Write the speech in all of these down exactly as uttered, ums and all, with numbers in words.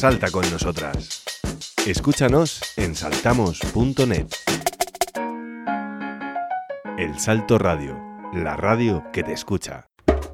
salta con nosotras. Escúchanos en saltamos punto net. El Salto Radio, la radio que te escucha.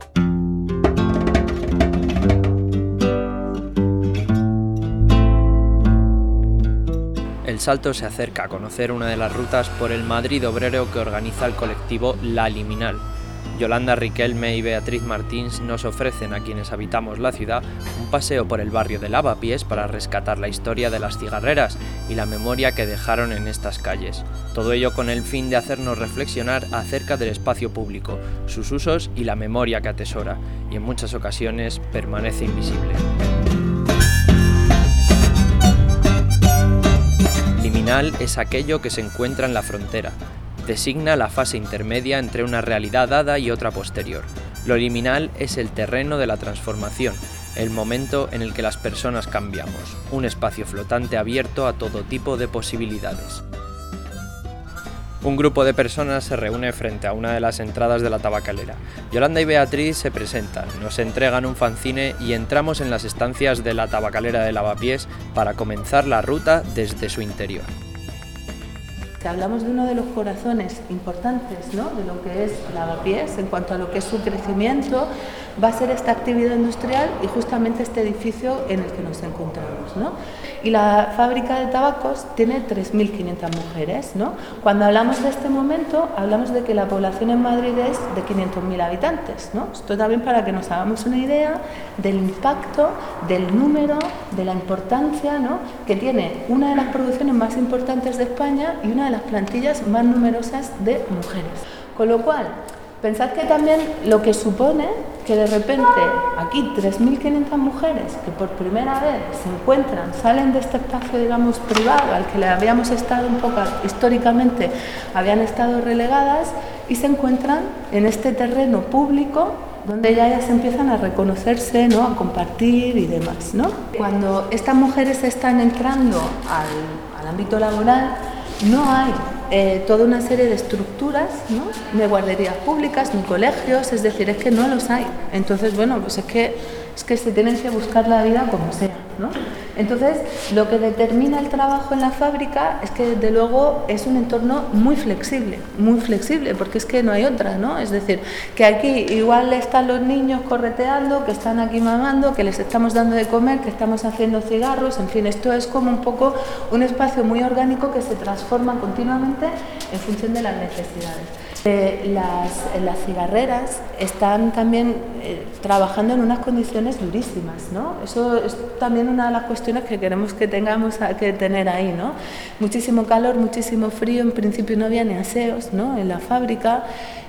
El Salto se acerca a conocer una de las rutas por el Madrid obrero que organiza el colectivo La Liminal. Yolanda Riquelme y Beatriz Martins nos ofrecen a quienes habitamos la ciudad un paseo por el barrio de Lavapiés para rescatar la historia de las cigarreras y la memoria que dejaron en estas calles. Todo ello con el fin de hacernos reflexionar acerca del espacio público, sus usos y la memoria que atesora, y en muchas ocasiones permanece invisible. Liminal es aquello que se encuentra en la frontera. Designa la fase intermedia entre una realidad dada y otra posterior. Lo liminal es el terreno de la transformación, el momento en el que las personas cambiamos, un espacio flotante abierto a todo tipo de posibilidades. Un grupo de personas se reúne frente a una de las entradas de la tabacalera. Yolanda y Beatriz se presentan, nos entregan un fanzine y entramos en las estancias de la tabacalera de Lavapiés para comenzar la ruta desde su interior. Si hablamos de uno de los corazones importantes, ¿no?, de lo que es Lavapiés, en cuanto a lo que es su crecimiento, va a ser esta actividad industrial y justamente este edificio en el que nos encontramos, ¿no? Y la fábrica de tabacos tiene tres mil quinientas mujeres, ¿no? Cuando hablamos de este momento, hablamos de que la población en Madrid es de quinientos mil habitantes, ¿no? Esto también para que nos hagamos una idea del impacto, del número, de la importancia, ¿no?, que tiene una de las producciones más importantes de España y una de las plantillas más numerosas de mujeres. Con lo cual, pensad que también lo que supone que de repente aquí tres mil quinientas mujeres que por primera vez se encuentran, salen de este espacio, digamos, privado al que le habíamos estado un poco históricamente, habían estado relegadas, y se encuentran en este terreno público donde ya, ya se empiezan a reconocerse, ¿no?, a compartir y demás, ¿no? Cuando estas mujeres están entrando al, al ámbito laboral, no hay eh, toda una serie de estructuras, ¿no?, de guarderías públicas, ni colegios, es decir, es que no los hay. Entonces, bueno, pues es que, es que se tienen que buscar la vida como sea, ¿no? Entonces, lo que determina el trabajo en la fábrica es que, desde luego, es un entorno muy flexible, muy flexible, porque es que no hay otra, ¿no? Es decir, que aquí igual están los niños correteando, que están aquí mamando, que les estamos dando de comer, que estamos haciendo cigarros, en fin, esto es como un poco un espacio muy orgánico que se transforma continuamente en función de las necesidades. Eh, las, las cigarreras están también eh, trabajando en unas condiciones durísimas, ¿no? Eso es también una de las cuestiones que queremos que tengamos a, que tener ahí, ¿no? Muchísimo calor, muchísimo frío, en principio no había ni aseos, ¿no?, en la fábrica.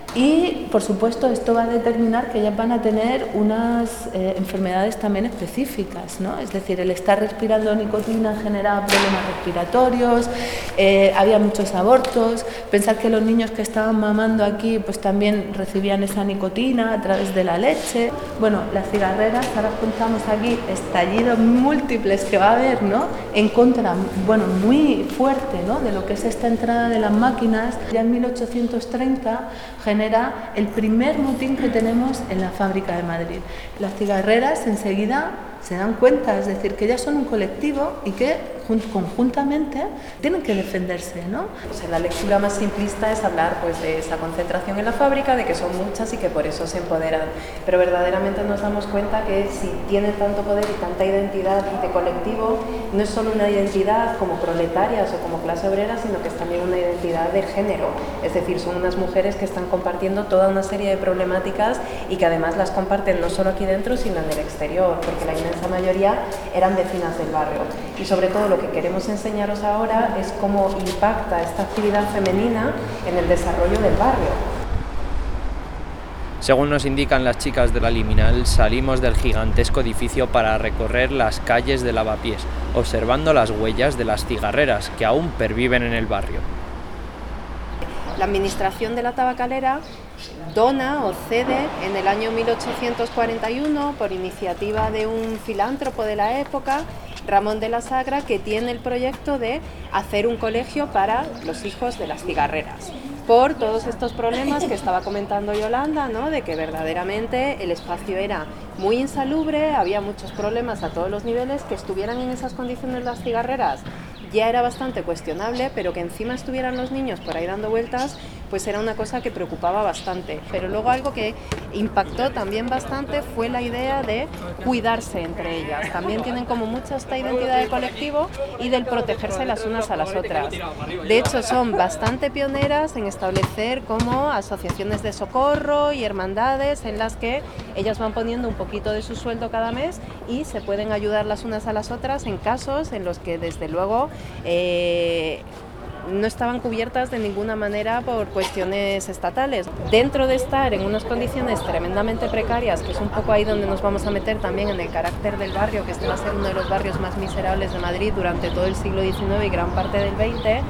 Y, por supuesto, esto va a determinar que ellas van a tener unas eh, enfermedades también específicas, ¿no? Es decir, el estar respirando nicotina generaba problemas respiratorios, eh, había muchos abortos. Pensar que los niños que estaban mamando aquí pues también recibían esa nicotina a través de la leche. Bueno, las cigarreras, ahora contamos aquí estallidos múltiples que va a haber, ¿no?, en contra, bueno, muy fuerte, ¿no?, de lo que es esta entrada de las máquinas. Ya en mil ochocientos treinta genera el primer motín que tenemos en la fábrica de Madrid. Las cigarreras enseguida se dan cuenta, es decir, que ellas son un colectivo y que conjuntamente tienen que defenderse, ¿no? Pues la lectura más simplista es hablar, pues, de esa concentración en la fábrica, de que son muchas y que por eso se empoderan, pero verdaderamente nos damos cuenta que si tienen tanto poder y tanta identidad de colectivo, no es solo una identidad como proletarias o como clase obrera, sino que es también una identidad de género, es decir, son unas mujeres que están compartiendo toda una serie de problemáticas y que además las comparten no solo aquí dentro, sino en el exterior, porque la inmensa mayoría eran vecinas del barrio. Y sobre todo lo que queremos enseñaros ahora es cómo impacta esta actividad femenina en el desarrollo del barrio. Según nos indican las chicas de la Liminal, salimos del gigantesco edificio para recorrer las calles de Lavapiés, observando las huellas de las cigarreras que aún perviven en el barrio. La administración de la tabacalera dona o cede en el año mil ochocientos cuarenta y uno, por iniciativa de un filántropo de la época, Ramón de la Sagra, que tiene el proyecto de hacer un colegio para los hijos de las cigarreras. por todos estos problemas que estaba comentando Yolanda, ¿no? De que verdaderamente el espacio era muy insalubre, había muchos problemas a todos los niveles, que estuvieran en esas condiciones las cigarreras ya era bastante cuestionable, pero que encima estuvieran los niños por ahí dando vueltas, pues era una cosa que preocupaba bastante. Pero luego algo que impactó también bastante fue la idea de cuidarse entre ellas. También tienen como mucha esta identidad de colectivo y del protegerse las unas a las otras. De hecho, son bastante pioneras en establecer como asociaciones de socorro y hermandades en las que ellas van poniendo un poquito de su sueldo cada mes y se pueden ayudar las unas a las otras en casos en los que desde luego eh, no estaban cubiertas de ninguna manera por cuestiones estatales. Dentro de estar en unas condiciones tremendamente precarias, que es un poco ahí donde nos vamos a meter también en el carácter del barrio, que este va a ser uno de los barrios más miserables de Madrid durante todo el siglo diecinueve y gran parte del veinte,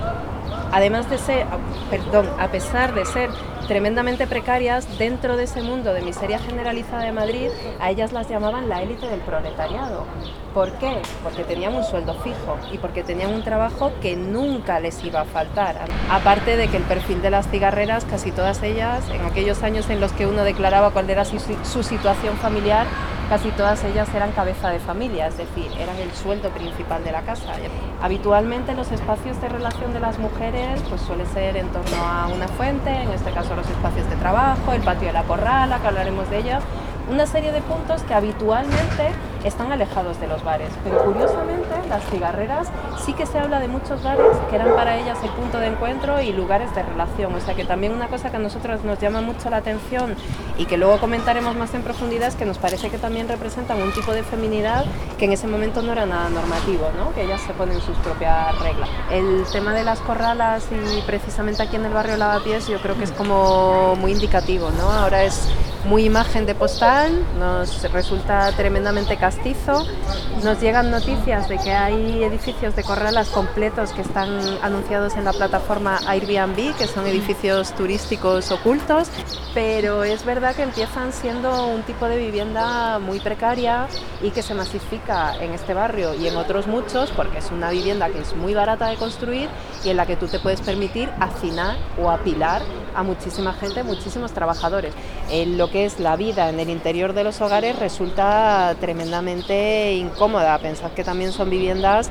además de ser, perdón, a pesar de ser tremendamente precarias, dentro de ese mundo de miseria generalizada de Madrid, a ellas las llamaban la élite del proletariado. ¿Por qué? Porque tenían un sueldo fijo y porque tenían un trabajo que nunca les iba a faltar. Aparte de que el perfil de las cigarreras, casi todas ellas, en aquellos años en los que uno declaraba cuál era su, su situación familiar, casi todas ellas eran cabeza de familia, es decir, eran el sueldo principal de la casa. Habitualmente los espacios de relación de las mujeres pues suele ser en torno a una fuente, en este caso los espacios de trabajo, el patio de la corrala, que hablaremos de ella, una serie de puntos que habitualmente están alejados de los bares, pero curiosamente las cigarreras sí que se habla de muchos bares que eran para ellas el punto de encuentro y lugares de relación, o sea que también una cosa que a nosotros nos llama mucho la atención y que luego comentaremos más en profundidad es que nos parece que también representan un tipo de feminidad que en ese momento no era nada normativo, ¿no? Que ellas se ponen sus propias reglas. El tema de las corralas y precisamente aquí en el barrio Lavapiés yo creo que es como muy indicativo, ¿no? Ahora es muy imagen de postal, nos resulta tremendamente castizo, nos llegan noticias de que hay edificios de corralas completos que están anunciados en la plataforma Airbnb, que son edificios turísticos ocultos, pero es verdad que empiezan siendo un tipo de vivienda muy precaria y que se masifica en este barrio y en otros muchos porque es una vivienda que es muy barata de construir y en la que tú te puedes permitir hacinar o apilar a muchísima gente, muchísimos trabajadores. En lo que es la vida en el interior de los hogares resulta tremendamente incómoda. Pensad que también son viviendas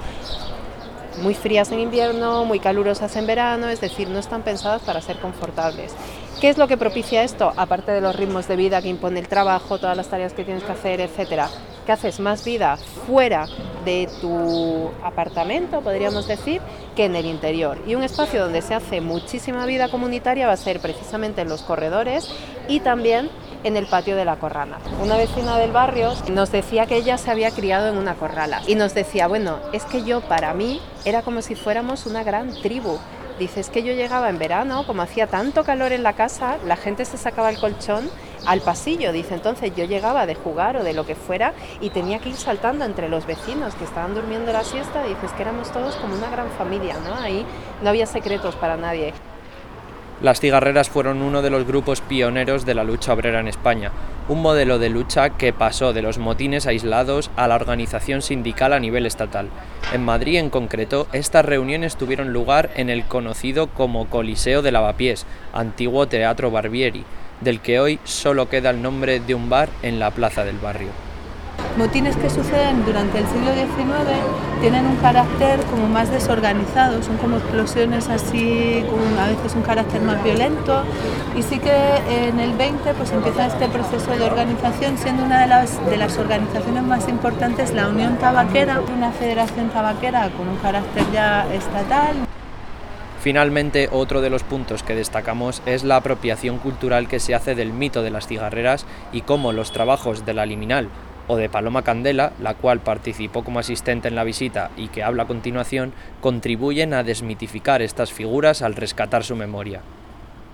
muy frías en invierno, muy calurosas en verano, es decir, no están pensadas para ser confortables. ¿Qué es lo que propicia esto? Aparte de los ritmos de vida que impone el trabajo, todas las tareas que tienes que hacer, etcétera, que haces más vida fuera de tu apartamento, podríamos decir, que en el interior. Y un espacio donde se hace muchísima vida comunitaria va a ser precisamente en los corredores y también en el patio de la corrala. Una vecina del barrio nos decía que ella se había criado en una corrala y nos decía, bueno, es que yo para mí era como si fuéramos una gran tribu. Dice, es que yo llegaba en verano, como hacía tanto calor en la casa, la gente se sacaba el colchón al pasillo, dice, entonces yo llegaba de jugar o de lo que fuera y tenía que ir saltando entre los vecinos que estaban durmiendo la siesta, dices que éramos todos como una gran familia, ¿no? Ahí no había secretos para nadie. Las cigarreras fueron uno de los grupos pioneros de la lucha obrera en España, un modelo de lucha que pasó de los motines aislados a la organización sindical a nivel estatal. En Madrid, en concreto, estas reuniones tuvieron lugar en el conocido como Coliseo de Lavapiés, antiguo Teatro Barbieri, del que hoy solo queda el nombre de un bar en la plaza del barrio. Motines que suceden durante el siglo diecinueve tienen un carácter como más desorganizado, son como explosiones así, con a veces un carácter más violento, y sí que en el veinte pues empieza este proceso de organización, siendo una de las, de las organizaciones más importantes la Unión Tabaquera, una federación tabaquera con un carácter ya estatal. Finalmente, otro de los puntos que destacamos es la apropiación cultural que se hace del mito de las cigarreras y cómo los trabajos de la Liminal o de Paloma Candela, la cual participó como asistente en la visita y que habla a continuación, contribuyen a desmitificar estas figuras al rescatar su memoria.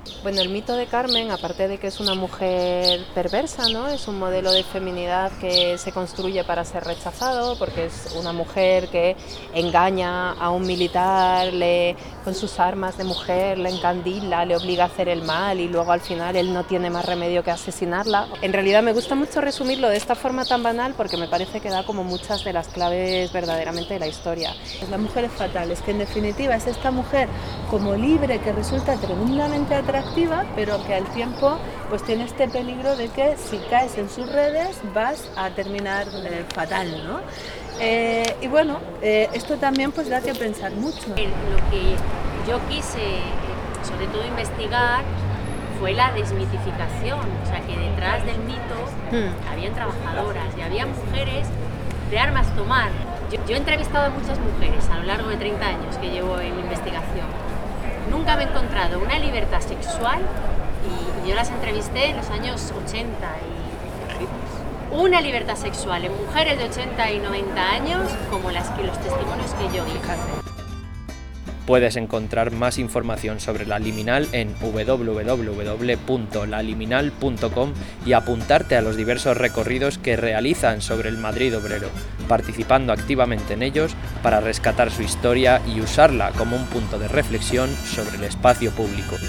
Bueno, el mito de Carmen, aparte de que es una mujer perversa, ¿no? Es un modelo de feminidad que se construye para ser rechazado, porque es una mujer que engaña a un militar, le, con sus armas de mujer, le encandila, le obliga a hacer el mal y luego al final él no tiene más remedio que asesinarla. En realidad me gusta mucho resumirlo de esta forma tan banal porque me parece que da como muchas de las claves verdaderamente de la historia. La mujer es fatal, es que en definitiva es esta mujer como libre que resulta tremendamente atractiva, pero que al tiempo pues tiene este peligro de que si caes en sus redes vas a terminar eh, fatal, ¿no? Eh, y bueno, eh, esto también pues da que pensar mucho. Lo que yo quise, sobre todo investigar, fue la desmitificación, o sea que detrás del mito hmm. habían trabajadoras y había mujeres de armas tomar. Yo, yo he entrevistado a muchas mujeres a lo largo de treinta años que llevo en mi investigación. Nunca me he encontrado una libertad sexual y yo las entrevisté en los años ochenta y una libertad sexual en mujeres de ochenta y noventa años como las que los testimonios que yo vi. Puedes encontrar más información sobre La Liminal en w w w punto la liminal punto com y apuntarte a los diversos recorridos que realizan sobre el Madrid obrero, participando activamente en ellos para rescatar su historia y usarla como un punto de reflexión sobre el espacio público.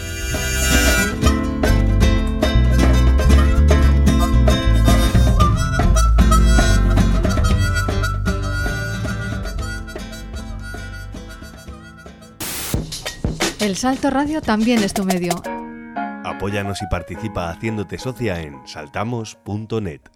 El Salto Radio también es tu medio. Apóyanos y participa haciéndote socia en saltamos punto net.